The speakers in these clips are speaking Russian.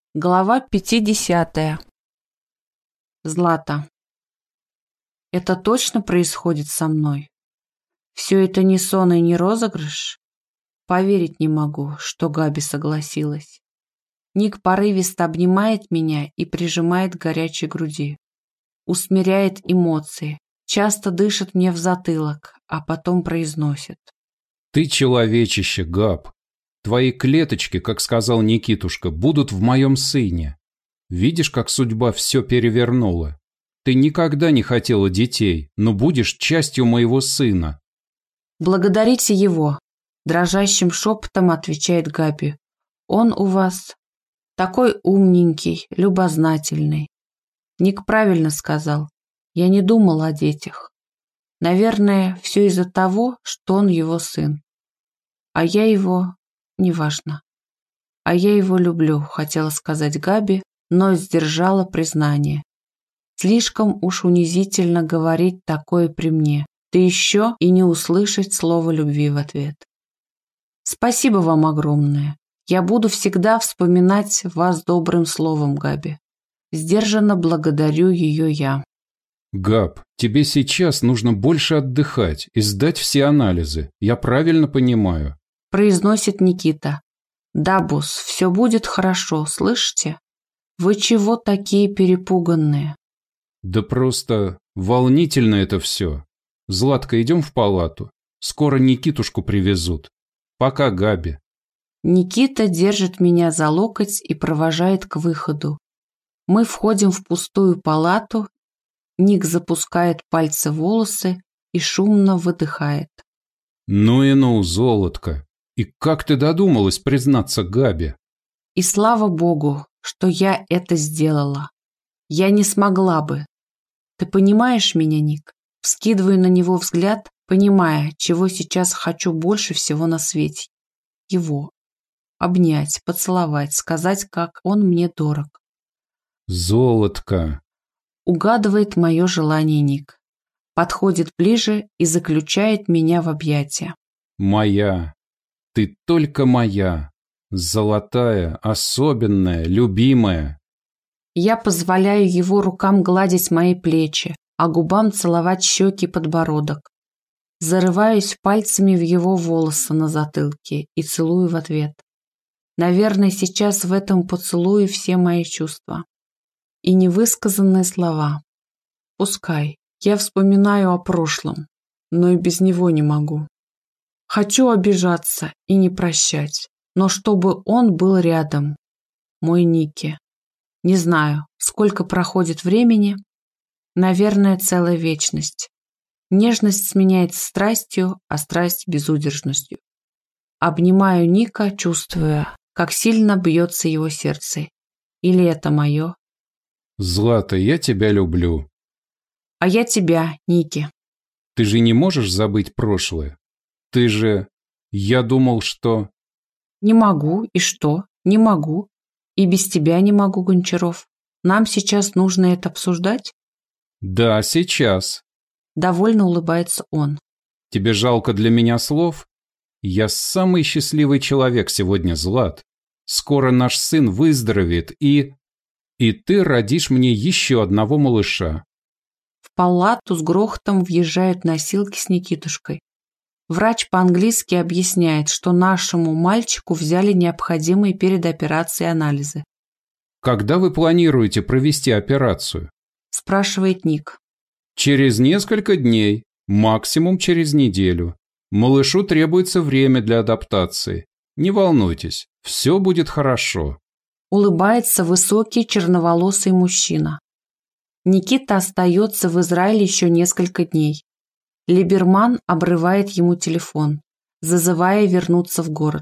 Глава 50. Злата. Это точно происходит со мной? Все это не сон и не розыгрыш? Поверить не могу, что Габи согласилась. Ник порывисто обнимает меня и прижимает к горячей груди. Усмиряет эмоции, часто дышит мне в затылок, а потом произносит. Ты человечище, Габ. Твои клеточки, как сказал Никитушка, будут в моем сыне. Видишь, как судьба все перевернула? Ты никогда не хотела детей, но будешь частью моего сына. Благодарите его, дрожащим шепотом отвечает Габи. Он у вас такой умненький, любознательный. Ник правильно сказал. Я не думала о детях. Наверное, все из-за того, что он его сын. А я его... Неважно. А я его люблю, хотела сказать Габи, но сдержала признание. Слишком уж унизительно говорить такое при мне, да еще и не услышать слова любви в ответ. Спасибо вам огромное. Я буду всегда вспоминать вас добрым словом, Габи. Сдержанно благодарю ее я. Габ, тебе сейчас нужно больше отдыхать и сдать все анализы. Я правильно понимаю? Произносит Никита. Да, босс, все будет хорошо, слышите? Вы чего такие перепуганные? Да просто волнительно это все. Златка, идем в палату. Скоро Никитушку привезут. Пока, Габи. Никита держит меня за локоть и провожает к выходу. Мы входим в пустую палату. Ник запускает пальцы в волосы и шумно выдыхает. Ну и ну, золотко. И как ты додумалась признаться Габи? И слава богу, что я это сделала. Я не смогла бы. Ты понимаешь меня, Ник? Вскидываю на него взгляд, понимая, чего сейчас хочу больше всего на свете. Его. Обнять, поцеловать, сказать, как он мне дорог. Золотко. Угадывает мое желание Ник. Подходит ближе и заключает меня в объятия. Моя. Ты только моя. Золотая, особенная, любимая. Я позволяю его рукам гладить мои плечи, а губам целовать щеки и подбородок. Зарываюсь пальцами в его волосы на затылке и целую в ответ. Наверное, сейчас в этом поцелуе все мои чувства. И невысказанные слова. Пускай. Я вспоминаю о прошлом, но и без него не могу. Хочу обижаться и не прощать, но чтобы он был рядом. Мой Ники. Не знаю, сколько проходит времени. Наверное, целая вечность. Нежность сменяется страстью, а страсть безудержностью. Обнимаю Ника, чувствуя, как сильно бьется его сердце. Или это мое? Злата, я тебя люблю. А я тебя, Ники. Ты же не можешь забыть прошлое? Ты же... Я думал, что... Не могу, и что? Не могу. И без тебя не могу, Гончаров. Нам сейчас нужно это обсуждать? Да, сейчас. Довольно улыбается он. Тебе жалко для меня слов? Я самый счастливый человек сегодня, Злат. Скоро наш сын выздоровеет и ты родишь мне еще одного малыша. В палату с грохотом въезжают носилки с Никитушкой. Врач по-английски объясняет, что нашему мальчику взяли необходимые перед операцией анализы. Когда вы планируете провести операцию? Спрашивает Ник. Через несколько дней, максимум через неделю. Малышу требуется время для адаптации. Не волнуйтесь, все будет хорошо. Улыбается высокий черноволосый мужчина. Никита остается в Израиле еще несколько дней. Либерман обрывает ему телефон, зазывая вернуться в город.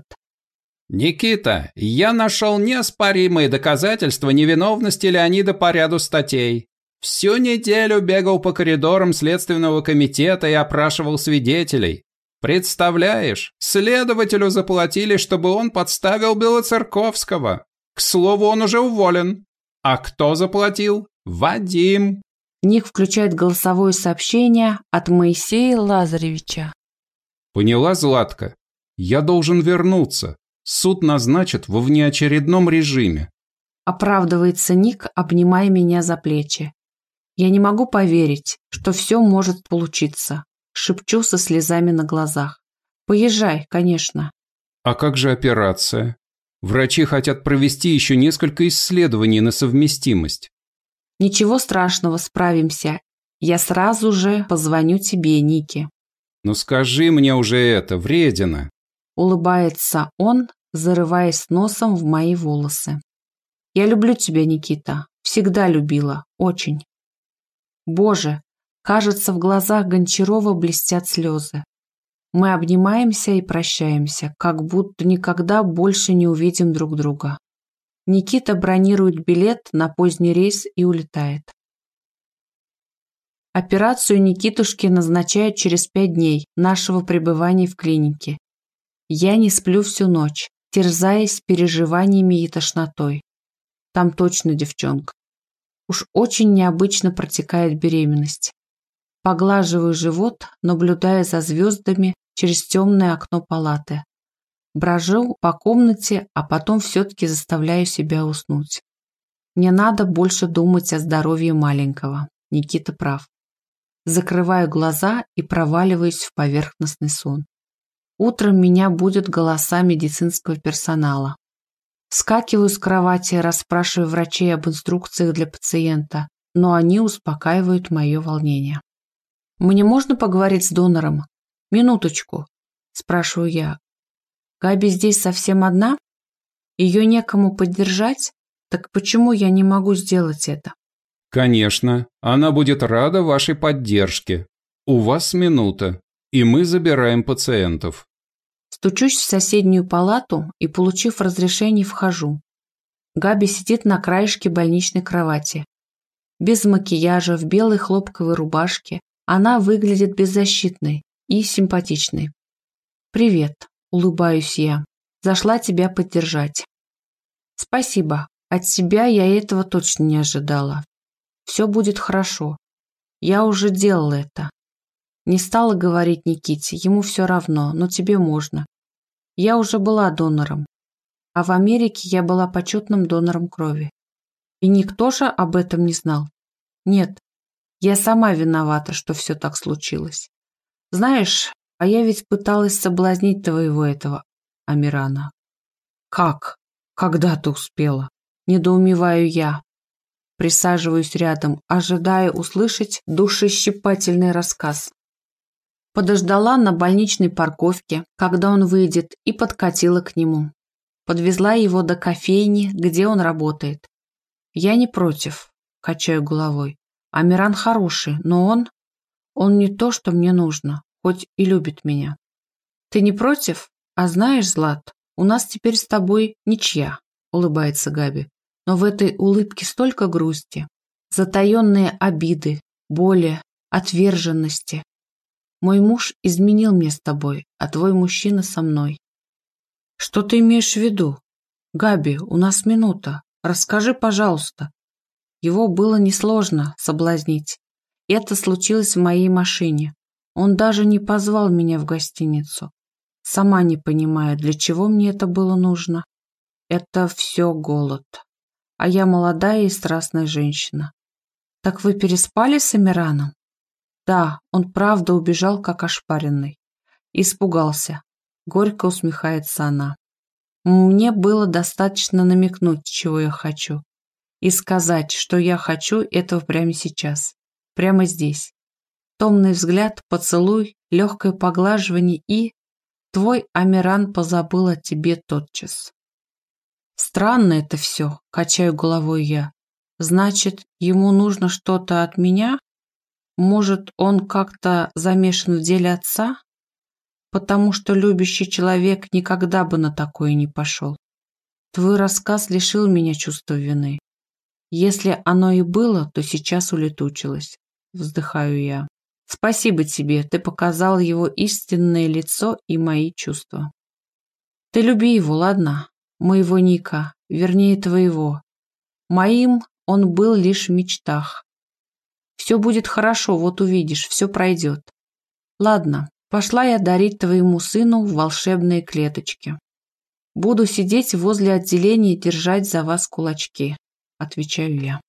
«Никита, я нашел неоспоримые доказательства невиновности Леонида по ряду статей. Всю неделю бегал по коридорам Следственного комитета и опрашивал свидетелей. Представляешь, следователю заплатили, чтобы он подставил Белоцерковского. К слову, он уже уволен. А кто заплатил? Вадим». Ник включает голосовое сообщение от Моисея Лазаревича. Поняла, Златка? Я должен вернуться. Суд назначат во внеочередном режиме. Оправдывается Ник, обнимая меня за плечи. Я не могу поверить, что все может получиться. Шепчу со слезами на глазах. Поезжай, конечно. А как же операция? Врачи хотят провести еще несколько исследований на совместимость. Ничего страшного, справимся. Я сразу же позвоню тебе, Ники. Ну скажи мне уже это, вредина. Улыбается он, зарываясь носом в мои волосы. Я люблю тебя, Никита. Всегда любила. Очень. Боже, кажется, в глазах Гончарова блестят слезы. Мы обнимаемся и прощаемся, как будто никогда больше не увидим друг друга. Никита бронирует билет на поздний рейс и улетает. Операцию Никитушке назначают через 5 дней нашего пребывания в клинике. Я не сплю всю ночь, терзаясь переживаниями и тошнотой. Там точно девчонка. Уж очень необычно протекает беременность. Поглаживаю живот, наблюдая за звездами через темное окно палаты. Брожу по комнате, а потом все-таки заставляю себя уснуть. Не надо больше думать о здоровье маленького. Никита прав. Закрываю глаза и проваливаюсь в поверхностный сон. Утром меня будут голоса медицинского персонала. Вскакиваю с кровати, расспрашиваю врачей об инструкциях для пациента, но они успокаивают мое волнение. «Мне можно поговорить с донором? Минуточку», – спрашиваю я. «Габи здесь совсем одна? Ее некому поддержать? Так почему я не могу сделать это?» Конечно, она будет рада вашей поддержке. У вас минута, и мы забираем пациентов. Стучусь в соседнюю палату и, получив разрешение, вхожу. Габи сидит на краешке больничной кровати. Без макияжа, в белой хлопковой рубашке, она выглядит беззащитной и симпатичной. «Привет», – улыбаюсь я. «Зашла тебя поддержать». «Спасибо. От тебя я этого точно не ожидала. Все будет хорошо. Я уже делала это. Не стала говорить Никите, ему все равно, но тебе можно. Я уже была донором. А в Америке я была почетным донором крови. И никто же об этом не знал. Нет, я сама виновата, что все так случилось. Знаешь, а я ведь пыталась соблазнить твоего этого Амирана». «Как? Когда ты успела?» Недоумеваю я. Присаживаюсь рядом, ожидая услышать душещипательный рассказ. Подождала на больничной парковке, когда он выйдет, и подкатила к нему. Подвезла его до кофейни, где он работает. Я не против, качаю головой. Амиран хороший, но он не то, что мне нужно, хоть и любит меня. Ты не против? А знаешь, Злат, у нас теперь с тобой ничья, улыбается Габи. Но в этой улыбке столько грусти, затаенные обиды, боли, отверженности. Мой муж изменил мне с тобой, а твой мужчина со мной. Что ты имеешь в виду? Габи, у нас минута. Расскажи, пожалуйста. Его было несложно соблазнить. Это случилось в моей машине. Он даже не позвал меня в гостиницу. Сама не понимаю, для чего мне это было нужно. Это все голод. А я молодая и страстная женщина. Так вы переспали с Амираном? Да, он правда убежал, как ошпаренный. Испугался. Горько усмехается она. Мне было достаточно намекнуть, чего я хочу. И сказать, что я хочу этого прямо сейчас. Прямо здесь. Томный взгляд, поцелуй, легкое поглаживание и... Твой Амиран позабыл о тебе тотчас. Странно это все, качаю головой я. Значит, ему нужно что-то от меня? Может, он как-то замешан в деле отца? Потому что любящий человек никогда бы на такое не пошел. Твой рассказ лишил меня чувства вины. Если оно и было, то сейчас улетучилось. Вздыхаю я. Спасибо тебе, ты показал его истинное лицо и мои чувства. Ты люби его, ладно? Моего Ника, вернее твоего. Моим он был лишь в мечтах. Все будет хорошо, вот увидишь, все пройдет. Ладно, пошла я дарить твоему сыну волшебные клеточки. Буду сидеть возле отделения и держать за вас кулачки. отвечаю я.